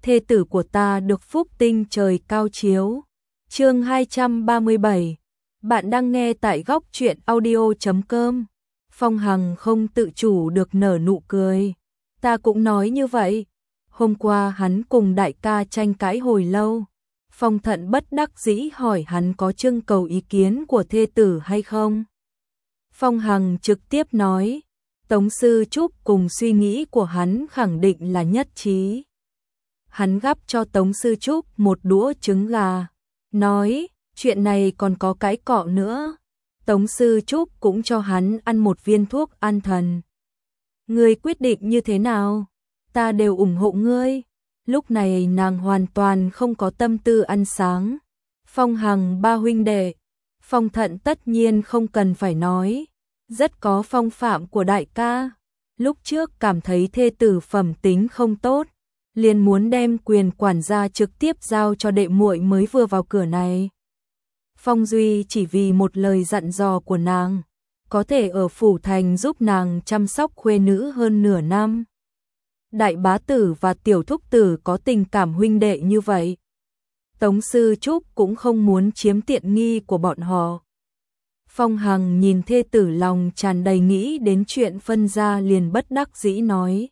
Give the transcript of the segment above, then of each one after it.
thê tử của ta được phúc tinh trời cao chiếu. Chương 237. Bạn đang nghe tại góc truyện audio.com. Phong Hằng không tự chủ được nở nụ cười. Ta cũng nói như vậy. Hôm qua hắn cùng đại ca tranh cãi hồi lâu. Phong Thận bất đắc dĩ hỏi hắn có trưng cầu ý kiến của thê tử hay không. Phong Hằng trực tiếp nói, Tống Sư Trúc cùng suy nghĩ của hắn khẳng định là nhất trí. Hắn gắp cho Tống Sư Trúc một đũa trứng gà, nói, chuyện này còn có cái cọ nữa. Tống Sư Trúc cũng cho hắn ăn một viên thuốc an thần. Ngươi quyết định như thế nào? Ta đều ủng hộ ngươi. Lúc này nàng hoàn toàn không có tâm tư ăn sáng. Phong Hằng ba huynh đệ, Phong Thận tất nhiên không cần phải nói, rất có phong phạm của đại ca. Lúc trước cảm thấy thê tử phẩm tính không tốt, liền muốn đem quyền quản gia trực tiếp giao cho đệ muội mới vừa vào cửa này. Phong Duy chỉ vì một lời dặn dò của nàng, có thể ở phủ thành giúp nàng chăm sóc khuê nữ hơn nửa năm. Đại bá tử và tiểu thúc tử có tình cảm huynh đệ như vậy. Tống Sư Trúc cũng không muốn chiếm tiện nghi của bọn họ. Phong Hằng nhìn thê tử lòng tràn đầy nghĩ đến chuyện phân gia liền bất đắc dĩ nói.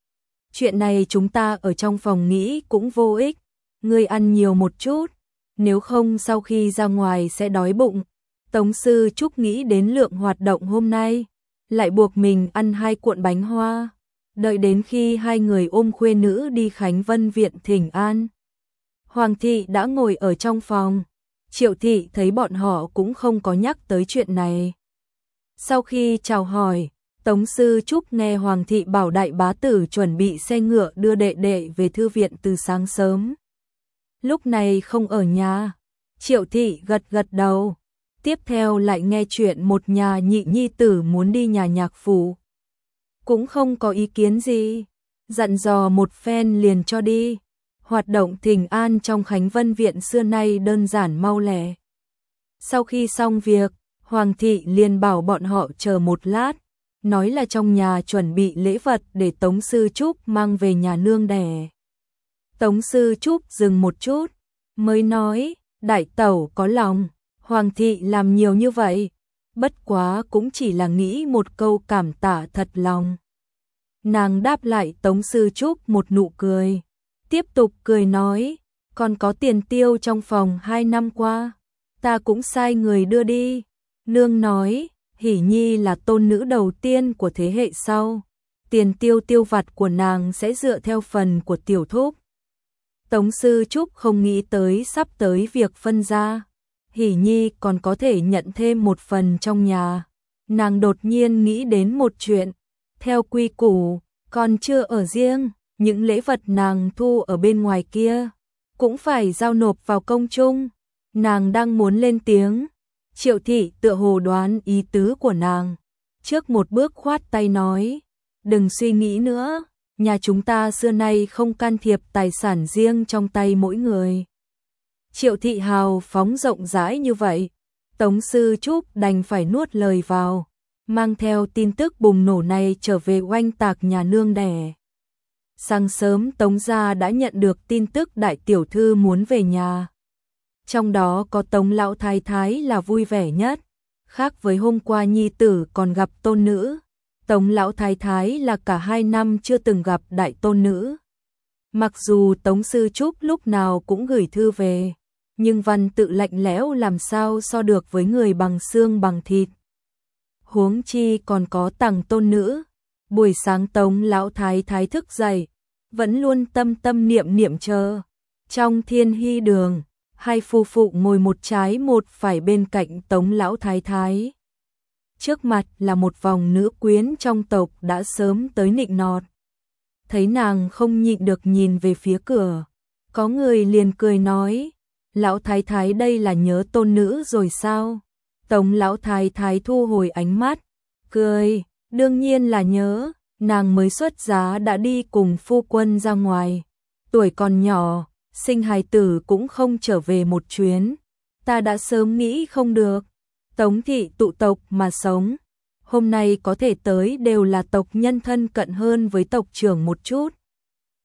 Chuyện này chúng ta ở trong phòng nghĩ cũng vô ích, ngươi ăn nhiều một chút, nếu không sau khi ra ngoài sẽ đói bụng. Tống Sư Trúc nghĩ đến lượng hoạt động hôm nay, lại buộc mình ăn 2 cuộn bánh hoa, đợi đến khi hai người ôm khuê nữ đi Khánh Vân viện thỉnh an. Hoàng thị đã ngồi ở trong phòng, Triệu thị thấy bọn họ cũng không có nhắc tới chuyện này. Sau khi chào hỏi, Tống Sư Trúc nghe Hoàng thị bảo đại bá tử chuẩn bị xe ngựa đưa đệ đệ về thư viện từ sáng sớm. Lúc này không ở nhà, Triệu thị gật gật đầu. Tiếp theo lại nghe chuyện một nhà nhị nhi tử muốn đi nhà nhạc phủ. Cũng không có ý kiến gì, dặn dò một phen liền cho đi. Hoạt động thỉnh an trong Khánh Vân viện xưa nay đơn giản mau lẹ. Sau khi xong việc, Hoàng thị liền bảo bọn họ chờ một lát, nói là trong nhà chuẩn bị lễ vật để Tống Sư Trúc mang về nhà nương đẻ. Tống Sư Trúc dừng một chút, mới nói, đại tẩu có lòng, Hoàng thị làm nhiều như vậy, bất quá cũng chỉ là nghĩ một câu cảm tạ thật lòng. Nàng đáp lại Tống Sư Trúc một nụ cười, tiếp tục cười nói, còn có tiền tiêu trong phòng 2 năm qua, ta cũng sai người đưa đi. Nương nói, Hỷ Nhi là tôn nữ đầu tiên của thế hệ sau, tiền tiêu tiêu vặt của nàng sẽ dựa theo phần của tiểu thúc. Tống Sư Trúc không nghĩ tới sắp tới việc phân gia, Hỷ Nhi còn có thể nhận thêm một phần trong nhà. Nàng đột nhiên nghĩ đến một chuyện, theo quy củ, còn chưa ở riêng, những lễ vật nàng thu ở bên ngoài kia, cũng phải giao nộp vào công chung. Nàng đang muốn lên tiếng, Triệu thị tựa hồ đoán ý tứ của nàng, trước một bước khoát tay nói, đừng suy nghĩ nữa, nhà chúng ta xưa nay không can thiệp tài sản riêng trong tay mỗi người. Triệu thị hào phóng rộng rãi như vậy, Tống Sư Trúc đành phải nuốt lời vào, mang theo tin tức bùng nổ này trở về oanh tạc nhà nương đẻ. Sáng sớm Tống gia đã nhận được tin tức đại tiểu thư muốn về nhà. Trong đó có Tống lão thái thái là vui vẻ nhất, khác với hôm qua nhi tử còn gặp tôn nữ. Tống lão thái thái là cả 2 năm chưa từng gặp đại tôn nữ. Mặc dù Tống Sư Trúc lúc nào cũng gửi thư về, nhưng văn tự lạnh lẽo làm sao so được với người bằng xương bằng thịt. Huống chi còn có tằng tôn nữ. Buổi sáng Tống lão thái thái thức dậy, vẫn luôn tâm tâm niệm niệm chờ. Trong Thiên Hy đường, hai phu phụ ngồi một trái một phải bên cạnh Tống lão thái thái. Trước mặt là một vòng nữ quyến trong tộc đã sớm tới nịnh nọt. Thấy nàng không nhịn được nhìn về phía cửa, có người liền cười nói, lão thái thái đây là nhớ tôn nữ rồi sao? Tống lão thái thái thu hồi ánh mắt, cười, đương nhiên là nhớ, nàng mới xuất giá đã đi cùng phu quân ra ngoài, tuổi còn nhỏ, sinh hài tử cũng không trở về một chuyến, ta đã sớm nghĩ không được. Tống thị tụ tộc mà sống, hôm nay có thể tới đều là tộc nhân thân cận hơn với tộc trưởng một chút.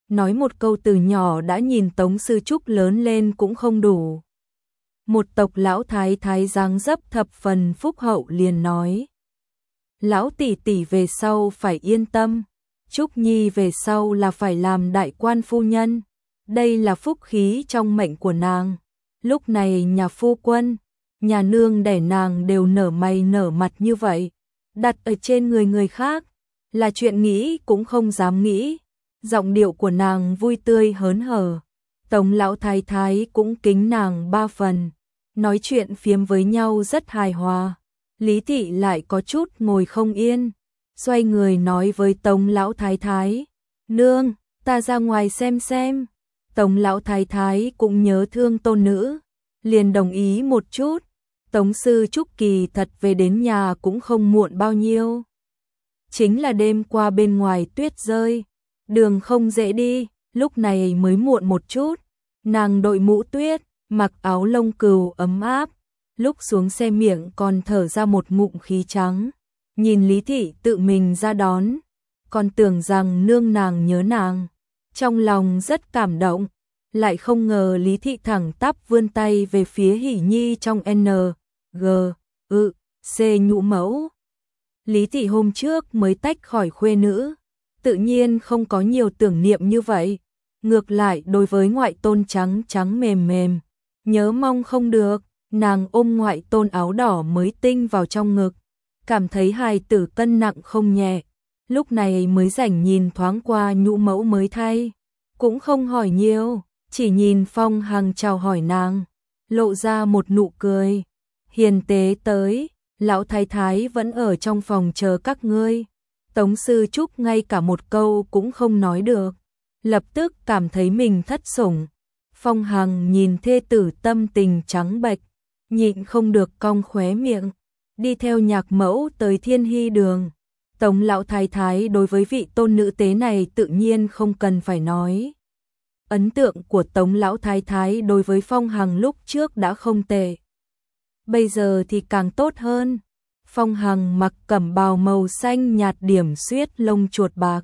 nói một câu từ nhỏ đã nhìn Tống Sư Trúc lớn lên cũng không đủ. Một tộc lão thái thái dáng dấp thập phần phúc hậu liền nói: "Lão tỷ tỷ về sau phải yên tâm, Trúc Nhi về sau là phải làm đại quan phu nhân, đây là phúc khí trong mệnh của nàng. Lúc này nhà phu quân, nhà nương đẻ nàng đều nở mày nở mặt như vậy, đặt ở trên người người khác là chuyện nghĩ cũng không dám nghĩ." Giọng điệu của nàng vui tươi hớn hở, Tống lão thái thái cũng kính nàng ba phần, nói chuyện phiếm với nhau rất hài hòa. Lý thị lại có chút ngồi không yên, xoay người nói với Tống lão thái thái: "Nương, ta ra ngoài xem." Tống lão thái thái cũng nhớ thương tôn nữ, liền đồng ý một chút. Tống Sư Trúc kỳ thật về đến nhà cũng không muộn bao nhiêu. Chính là đêm qua bên ngoài tuyết rơi, đường không dễ đi, lúc này mới muộn một chút. Nàng đội mũ tuyết, mặc áo lông cừu ấm áp, lúc xuống xe miệng còn thở ra một ngụm khí trắng. Nhìn Lý thị tự mình ra đón, còn tưởng rằng nương nàng nhớ nàng, trong lòng rất cảm động, lại không ngờ Lý thị thẳng tắp vươn tay về phía Hỷ Nhi trong C nhũ mẫu. Lý thị hôm trước mới tách khỏi khuê nữ, tự nhiên không có nhiều tưởng niệm như vậy, ngược lại đối với ngoại tôn trắng trắng mềm mềm, nhớ mong không được. Nàng ôm ngoại tôn áo đỏ mới tinh vào trong ngực, cảm thấy hài tử cân nặng không nhẹ, lúc này mới rảnh nhìn thoáng qua nhũ mẫu mới thay, cũng không hỏi nhiều, chỉ nhìn Phong Hằng chào hỏi nàng, lộ ra một nụ cười. "Hiền tế tới, lão thái thái vẫn ở trong phòng chờ các ngươi." Tống Sư Trúc ngay cả một câu cũng không nói được, lập tức cảm thấy mình thất sủng. Phong Hằng nhìn thê tử tâm tình trắng bệch, nhịn không được cong khóe miệng, đi theo nhạc mẫu tới Thiên Hy đường. Tống lão thái thái đối với vị tôn nữ tế này tự nhiên không cần phải nói. Ấn tượng của Tống lão thái thái đối với Phong Hằng lúc trước đã không tệ, bây giờ thì càng tốt hơn. Phong Hằng mặc cẩm bào màu xanh nhạt điểm xuyết lông chuột bạc,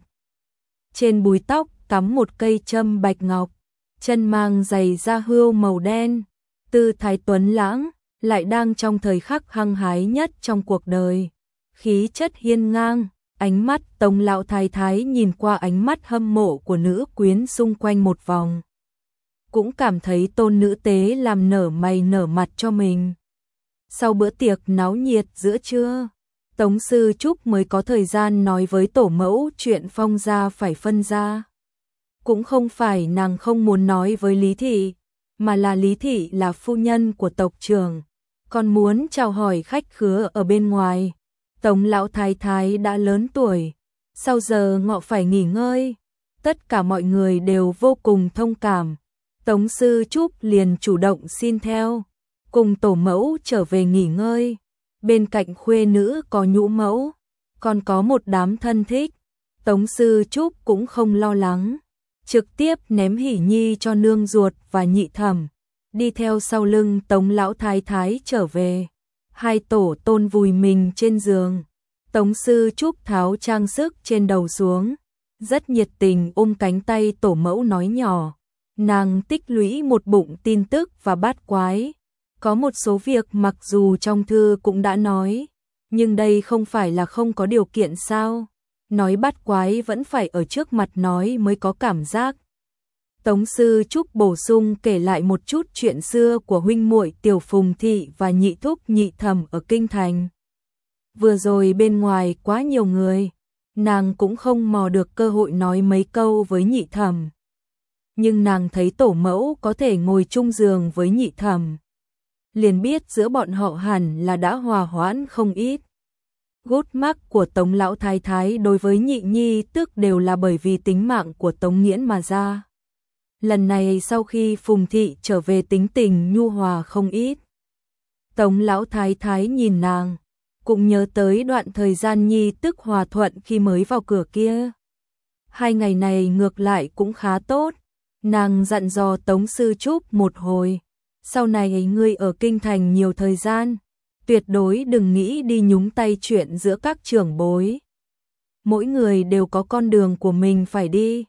trên búi tóc cắm một cây châm bạch ngọc, chân mang giày da hươu màu đen, tư thái tuấn lãng, lại đang trong thời khắc hăng hái nhất trong cuộc đời, khí chất hiên ngang. Ánh mắt Tống lão thái thái nhìn qua ánh mắt hâm mộ của nữ quyến xung quanh một vòng, cũng cảm thấy tôn nữ tế làm nở mày nở mặt cho mình. Sau bữa tiệc náo nhiệt giữa trưa, Tống Sư Trúc mới có thời gian nói với tổ mẫu chuyện Phong gia phải phân gia. Cũng không phải nàng không muốn nói với Lý thị, mà là Lý thị là phu nhân của tộc trưởng, còn muốn chào hỏi khách khứa ở bên ngoài. Tống lão thái thái đã lớn tuổi, sau giờ ngọ phải nghỉ ngơi, tất cả mọi người đều vô cùng thông cảm. Tống Sư Trúc liền chủ động xin theo, cùng tổ mẫu trở về nghỉ ngơi. Bên cạnh khuê nữ có nhũ mẫu, còn có một đám thân thích, Tống Sư Trúc cũng không lo lắng, trực tiếp ném Hỷ Nhi cho nương ruột và nhị thẩm, đi theo sau lưng Tống lão thái thái trở về. Hai tổ tôn vùi mình trên giường, Tống Sư Trúc tháo trang sức trên đầu xuống, rất nhiệt tình ôm cánh tay tổ mẫu nói nhỏ. Nàng tích lũy một bụng tin tức và bát quái, có một số việc mặc dù trong thư cũng đã nói, nhưng đây không phải là không có điều kiện sao, nói bát quái vẫn phải ở trước mặt nói mới có cảm giác. Tống Sư Trúc bổ sung kể lại một chút chuyện xưa của huynh muội Tiểu Phùng thị và nhị thúc nhị thẩm ở kinh thành. Vừa rồi bên ngoài quá nhiều người, nàng cũng không mò được cơ hội nói mấy câu với nhị thẩm. Nhưng nàng thấy tổ mẫu có thể ngồi chung giường với nhị thẩm, liền biết giữa bọn họ hẳn là đã hòa hoãn không ít. Gút mắc của Tống lão thái thái đối với nhị nhi tức đều là bởi vì tính mạng của Tống Nghiễn mà ra. Lần này sau khi Phùng thị trở về tính tình nhu hòa không ít. Tống lão thái thái nhìn nàng, cũng nhớ tới đoạn thời gian nhi tức hòa thuận khi mới vào cửa kia. 2 ngày này ngược lại cũng khá tốt, nàng dặn dò Tống Sư Trúc một hồi, sau này ngươi ở kinh thành nhiều thời gian, tuyệt đối đừng nghĩ đi nhúng tay chuyện giữa các trưởng bối. Mỗi người đều có con đường của mình phải đi,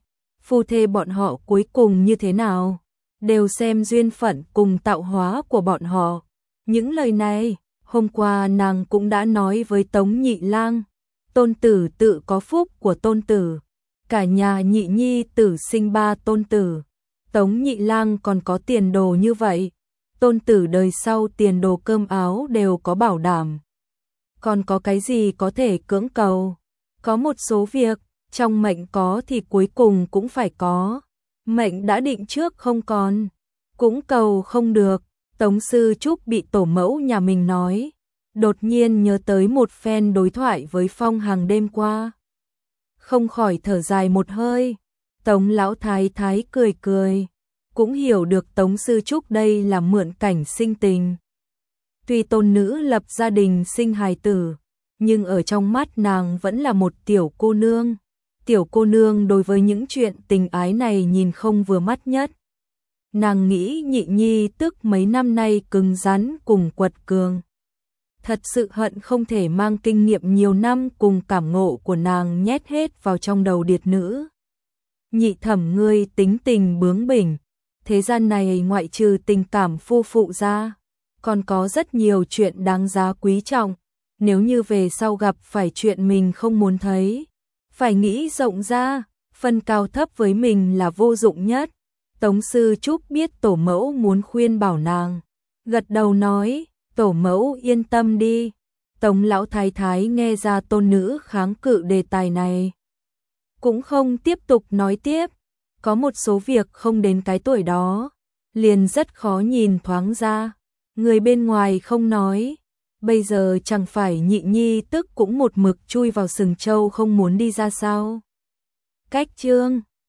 phu thê bọn họ cuối cùng như thế nào, đều xem duyên phận cùng tạo hóa của bọn họ. Những lời này, hôm qua nàng cũng đã nói với Tống Nhị Lang, tôn tử tự có phúc của tôn tử, cả nhà Nhị nhi tử sinh 3 tôn tử, Tống Nhị Lang còn có tiền đồ như vậy, tôn tử đời sau tiền đồ cơm áo đều có bảo đảm. Còn có cái gì có thể cưỡng cầu, có một số việc, trong mệnh có thì cuối cùng cũng phải có, mệnh đã định trước không còn, cũng cầu không được. Tống Sư Trúc bị tổ mẫu nhà mình nói, đột nhiên nhớ tới một phen đối thoại với Phong Hằng đêm qua. Không khỏi thở dài một hơi, Tống Lão Thái Thái cười cười, cũng hiểu được Tống Sư Trúc đây là mượn cảnh sinh tình. Tuy tôn nữ lập gia đình sinh hài tử, nhưng ở trong mắt nàng vẫn là một tiểu cô nương. Tiểu cô nương đối với những chuyện tình ái này nhìn không vừa mắt nhất. Nàng nghĩ Nhị nhi tức mấy năm nay cứng rắn cùng quật cường. Thật sự hận không thể mang kinh nghiệm nhiều năm cùng cảm ngộ của nàng nhét hết vào trong đầu điệt nữ. Nhị thẩm ngươi tính tình bướng bỉnh, thế gian này ngoại trừ tình cảm phu phụ ra, còn có rất nhiều chuyện đáng giá quý trọng. Nếu như về sau gặp phải chuyện mình không muốn thấy, phải nghĩ rộng ra, phân cao thấp với mình là vô dụng nhất. Tống Sư Trúc biết tổ mẫu muốn khuyên bảo nàng, gật đầu nói, tổ mẫu yên tâm đi. Tống Lão Thái Thái nghe ra tôn nữ kháng cự đề tài này, cũng không tiếp tục nói tiếp, có một số việc không đến cái tuổi đó, liền rất khó nhìn thoáng ra, người bên ngoài không nói, bây giờ chẳng phải Nhị nhi tức cũng một mực chui vào sừng trâu không muốn đi ra sao. Cách chương